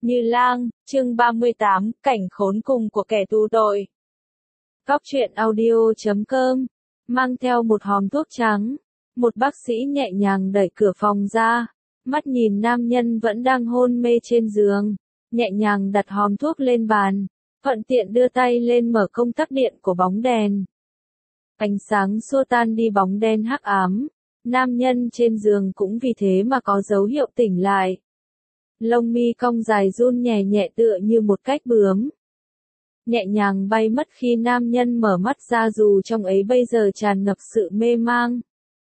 Như Lang, chương 38, cảnh khốn cùng của kẻ tù tội. Góc truyện audio.com, mang theo một hòm thuốc trắng, một bác sĩ nhẹ nhàng đẩy cửa phòng ra, mắt nhìn nam nhân vẫn đang hôn mê trên giường, nhẹ nhàng đặt hòm thuốc lên bàn, thuận tiện đưa tay lên mở công tắc điện của bóng đèn. Ánh sáng xua tan đi bóng đen hắc ám, nam nhân trên giường cũng vì thế mà có dấu hiệu tỉnh lại. Lông mi cong dài run nhẹ nhẹ tựa như một cách bướm. Nhẹ nhàng bay mất khi nam nhân mở mắt ra dù trong ấy bây giờ tràn ngập sự mê mang.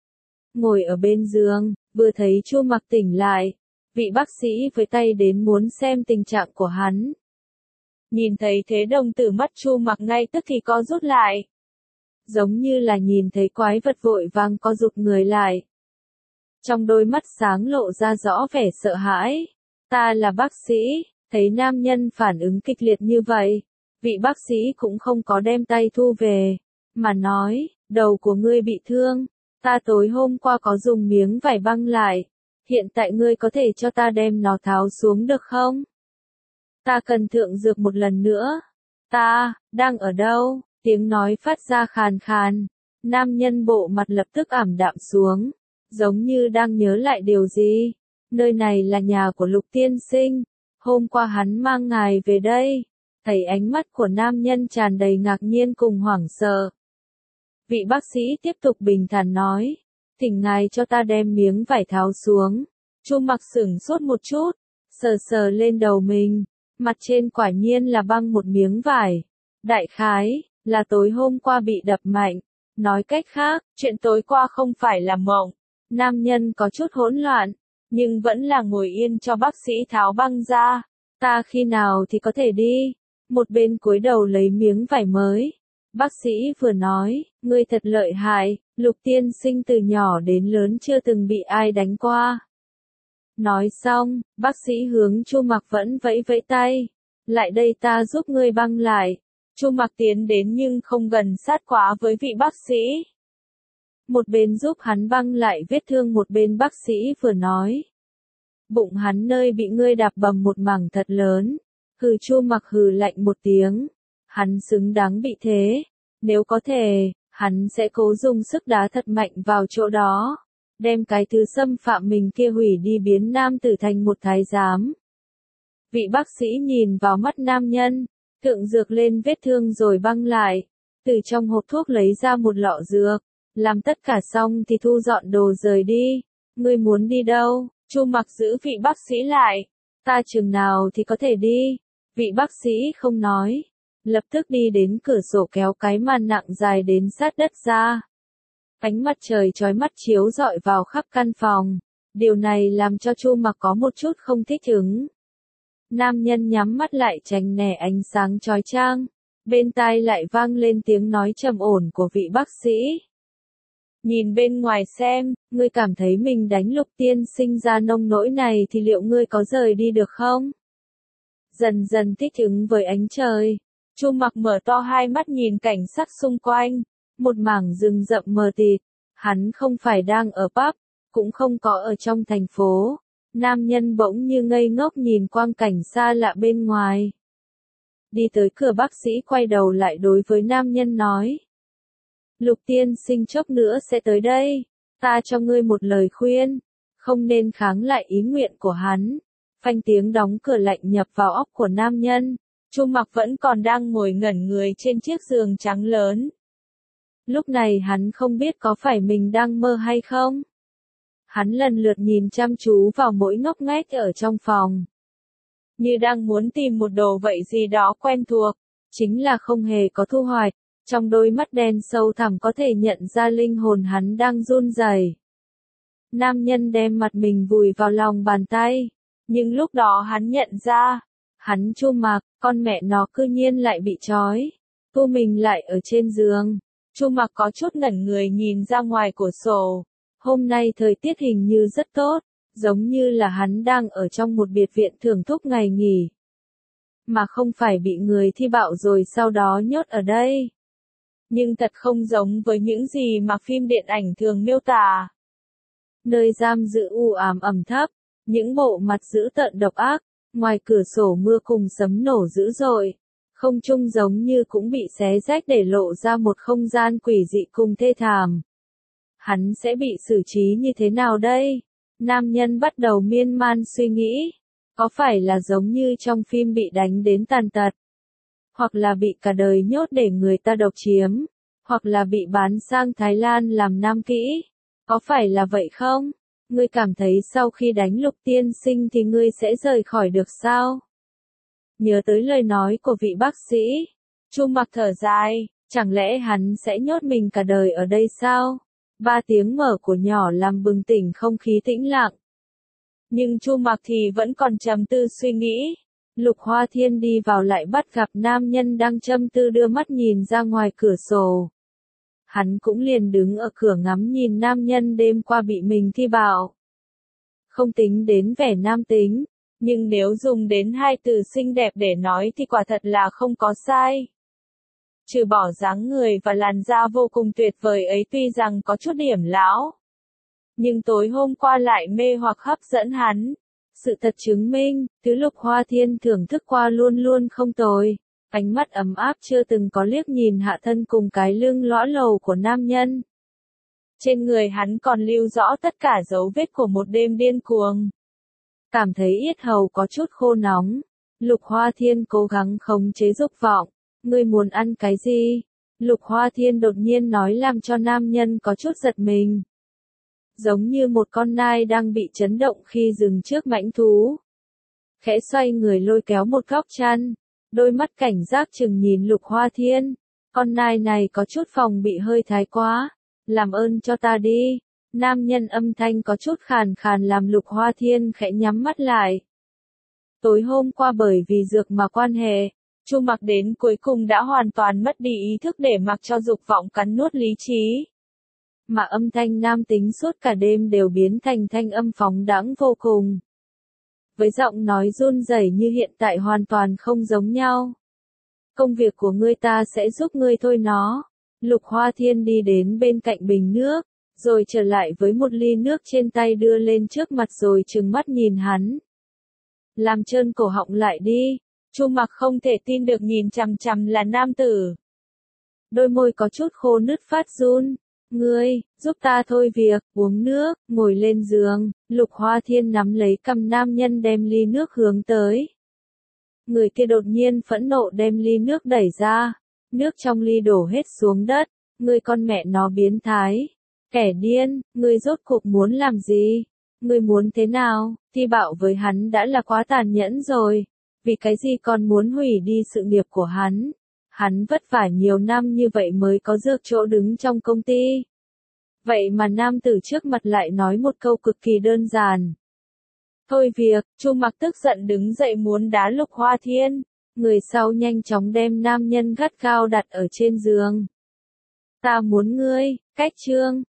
Ngồi ở bên giường, vừa thấy Chu Mặc tỉnh lại, vị bác sĩ với tay đến muốn xem tình trạng của hắn. Nhìn thấy thế đồng tử mắt Chu Mặc ngay tức thì co rút lại. Giống như là nhìn thấy quái vật vội vàng co rụt người lại. Trong đôi mắt sáng lộ ra rõ vẻ sợ hãi. Ta là bác sĩ, thấy nam nhân phản ứng kịch liệt như vậy, vị bác sĩ cũng không có đem tay thu về, mà nói, đầu của ngươi bị thương, ta tối hôm qua có dùng miếng vải băng lại, hiện tại ngươi có thể cho ta đem nó tháo xuống được không? Ta cần thượng dược một lần nữa. Ta, đang ở đâu? Tiếng nói phát ra khàn khàn, nam nhân bộ mặt lập tức ảm đạm xuống, giống như đang nhớ lại điều gì. Nơi này là nhà của Lục tiên sinh, hôm qua hắn mang ngài về đây. Thấy ánh mắt của nam nhân tràn đầy ngạc nhiên cùng hoảng sợ. Vị bác sĩ tiếp tục bình thản nói, thỉnh ngài cho ta đem miếng vải tháo xuống. Chu Mặc sửng sốt một chút, sờ sờ lên đầu mình, mặt trên quả nhiên là băng một miếng vải. Đại khái, là tối hôm qua bị đập mạnh. Nói cách khác, chuyện tối qua không phải là mộng. Nam nhân có chút hỗn loạn, nhưng vẫn là ngồi yên cho bác sĩ tháo băng ra. Ta khi nào thì có thể đi? Một bên cúi đầu lấy miếng vải mới. Bác sĩ vừa nói, ngươi thật lợi hại, Lục tiên sinh từ nhỏ đến lớn chưa từng bị ai đánh qua. Nói xong, bác sĩ hướng Chu Mặc vẫn vẫy vẫy tay. Lại đây ta giúp ngươi băng lại. Chu Mặc tiến đến nhưng không gần sát quá với vị bác sĩ. Một bên giúp hắn băng lại vết thương, một bên bác sĩ vừa nói. Bụng hắn nơi bị ngươi đạp bầm một mảng thật lớn. Hừ. Chu Mặc hừ lạnh một tiếng. Hắn xứng đáng bị thế. Nếu có thể, hắn sẽ cố dùng sức đá thật mạnh vào chỗ đó. Đem cái thứ xâm phạm mình kia hủy đi, biến nam tử thành một thái giám. Vị bác sĩ nhìn vào mắt nam nhân, thượng dược lên vết thương rồi băng lại. Từ trong hộp thuốc lấy ra một lọ dược. Làm tất cả xong thì thu dọn đồ rời đi. Ngươi muốn đi đâu? Chu Mặc giữ vị bác sĩ lại. Ta chừng nào thì có thể đi? Vị bác sĩ không nói. Lập tức đi đến cửa sổ kéo cái màn nặng dài đến sát đất ra. Ánh mặt trời chói mắt chiếu rọi vào khắp căn phòng. Điều này làm cho Chu Mặc có một chút không thích ứng. Nam nhân nhắm mắt lại tránh né ánh sáng chói chang. Bên tai lại vang lên tiếng nói trầm ổn của vị bác sĩ. Nhìn bên ngoài xem, ngươi cảm thấy mình đánh Lục tiên sinh ra nông nỗi này thì liệu ngươi có rời đi được không? Dần dần thích ứng với ánh trời, Chu Mặc mở to hai mắt nhìn cảnh sắc xung quanh, một mảng rừng rậm mờ tịt. Hắn không phải đang ở pub, cũng không có ở trong thành phố. Nam nhân bỗng như ngây ngốc nhìn quang cảnh xa lạ bên ngoài. Đi tới cửa, bác sĩ quay đầu lại đối với nam nhân nói. Lục tiên sinh chốc nữa sẽ tới đây. Ta cho ngươi một lời khuyên. Không nên kháng lại ý nguyện của hắn. Phanh tiếng đóng cửa lạnh nhập vào óc của nam nhân. Chu Mặc vẫn còn đang ngồi ngẩn người trên chiếc giường trắng lớn. Lúc này hắn không biết có phải mình đang mơ hay không. Hắn lần lượt nhìn chăm chú vào mỗi ngóc ngách ở trong phòng. Như đang muốn tìm một đồ vậy gì đó quen thuộc. Chính là không hề có thu hoạch. Trong đôi mắt đen sâu thẳm có thể nhận ra linh hồn hắn đang run rẩy. Nam nhân đem mặt mình vùi vào lòng bàn tay. Nhưng lúc đó hắn nhận ra. Hắn Chu Mặc, con mẹ nó cư nhiên lại bị trói. Thu mình lại ở trên giường. Chu Mặc có chút ngẩn người nhìn ra ngoài cửa sổ. Hôm nay thời tiết hình như rất tốt. Giống như là hắn đang ở trong một biệt viện thưởng thức ngày nghỉ. Mà không phải bị người thi bạo rồi sau đó nhốt ở đây. Nhưng thật không giống với những gì mà phim điện ảnh thường miêu tả. Nơi giam giữ u ám ẩm thấp, những bộ mặt dữ tợn độc ác, Ngoài cửa sổ mưa cùng sấm nổ dữ dội. Không trung giống như cũng bị xé rách để lộ ra một không gian quỷ dị cùng thê thảm. Hắn sẽ bị xử trí như thế nào đây? Nam nhân bắt đầu miên man suy nghĩ. Có phải là giống như trong phim bị đánh đến tàn tật? Hoặc là bị cả đời nhốt để người ta độc chiếm? Hoặc là bị bán sang Thái Lan làm nam kỹ? Có phải là vậy không? Ngươi cảm thấy sau khi đánh Lục tiên sinh thì ngươi sẽ rời khỏi được sao? Nhớ tới lời nói của vị bác sĩ. Chu Mặc thở dài, chẳng lẽ hắn sẽ nhốt mình cả đời ở đây sao? 3 tiếng mở của nhỏ làm bừng tỉnh không khí tĩnh lặng. Nhưng Chu Mặc thì vẫn còn trầm tư suy nghĩ. Lục Hoa Thiên đi vào lại bắt gặp nam nhân đang trầm tư đưa mắt nhìn ra ngoài cửa sổ. Hắn cũng liền đứng ở cửa ngắm nhìn nam nhân đêm qua bị mình thi bạo. Không tính đến vẻ nam tính, nhưng nếu dùng đến 2 từ xinh đẹp để nói thì quả thật là không có sai. Trừ bỏ dáng người và làn da vô cùng tuyệt vời ấy tuy rằng có chút điểm lão, nhưng tối hôm qua lại mê hoặc hấp dẫn hắn. Sự thật chứng minh, thứ Lục Hoa Thiên thưởng thức qua luôn luôn không tồi. Ánh mắt ấm áp chưa từng có liếc nhìn hạ thân cùng cái lưng lõa lồ của nam nhân. Trên người hắn còn lưu rõ tất cả dấu vết của một đêm điên cuồng. Cảm thấy yết hầu có chút khô nóng. Lục Hoa Thiên cố gắng khống chế dục vọng. Ngươi muốn ăn cái gì? Lục Hoa Thiên đột nhiên nói làm cho nam nhân có chút giật mình. Giống như một con nai đang bị chấn động khi dừng trước mãnh thú. Khẽ xoay người lôi kéo một góc chăn. Đôi mắt cảnh giác chừng nhìn Lục Hoa Thiên. Con nai này có chút phòng bị hơi thái quá. Làm ơn cho ta đi. Nam nhân âm thanh có chút khàn khàn làm Lục Hoa Thiên khẽ nhắm mắt lại. Tối hôm qua bởi vì dược mà quan hệ, Chu Mặc đến cuối cùng đã hoàn toàn mất đi ý thức để mặc cho dục vọng cắn nuốt lý trí. Mà âm thanh nam tính suốt cả đêm đều biến thành thanh âm phóng đãng vô cùng. Với giọng nói run rẩy như hiện tại hoàn toàn không giống nhau. Công việc của ngươi ta sẽ giúp ngươi thôi nó. Lục Hoa Thiên đi đến bên cạnh bình nước, rồi trở lại với một ly nước trên tay đưa lên trước mặt rồi trừng mắt nhìn hắn. Làm trơn cổ họng lại đi. Chu Mặc không thể tin được nhìn chằm chằm là nam tử. Đôi môi có chút khô nứt phát run. Ngươi, giúp ta thôi việc, uống nước, ngồi lên giường. Lục Hoa Thiên nắm lấy cầm nam nhân đem ly nước hướng tới. Người kia đột nhiên phẫn nộ đem ly nước đẩy ra. Nước trong ly đổ hết xuống đất. Ngươi con mẹ nó biến thái. Kẻ điên, ngươi rốt cuộc muốn làm gì? Ngươi muốn thế nào? Thi bạo với hắn đã là quá tàn nhẫn rồi. Vì cái gì còn muốn hủy đi sự nghiệp của hắn? Hắn vất vả nhiều năm như vậy mới có được chỗ đứng trong công ty. Vậy mà nam tử trước mặt lại nói một câu cực kỳ đơn giản. Thôi việc, Chu Mặc tức giận đứng dậy muốn đá Lục Hoa Thiên. Người sau nhanh chóng đem nam nhân gắt gao đặt ở trên giường. Ta muốn ngươi, cách chương.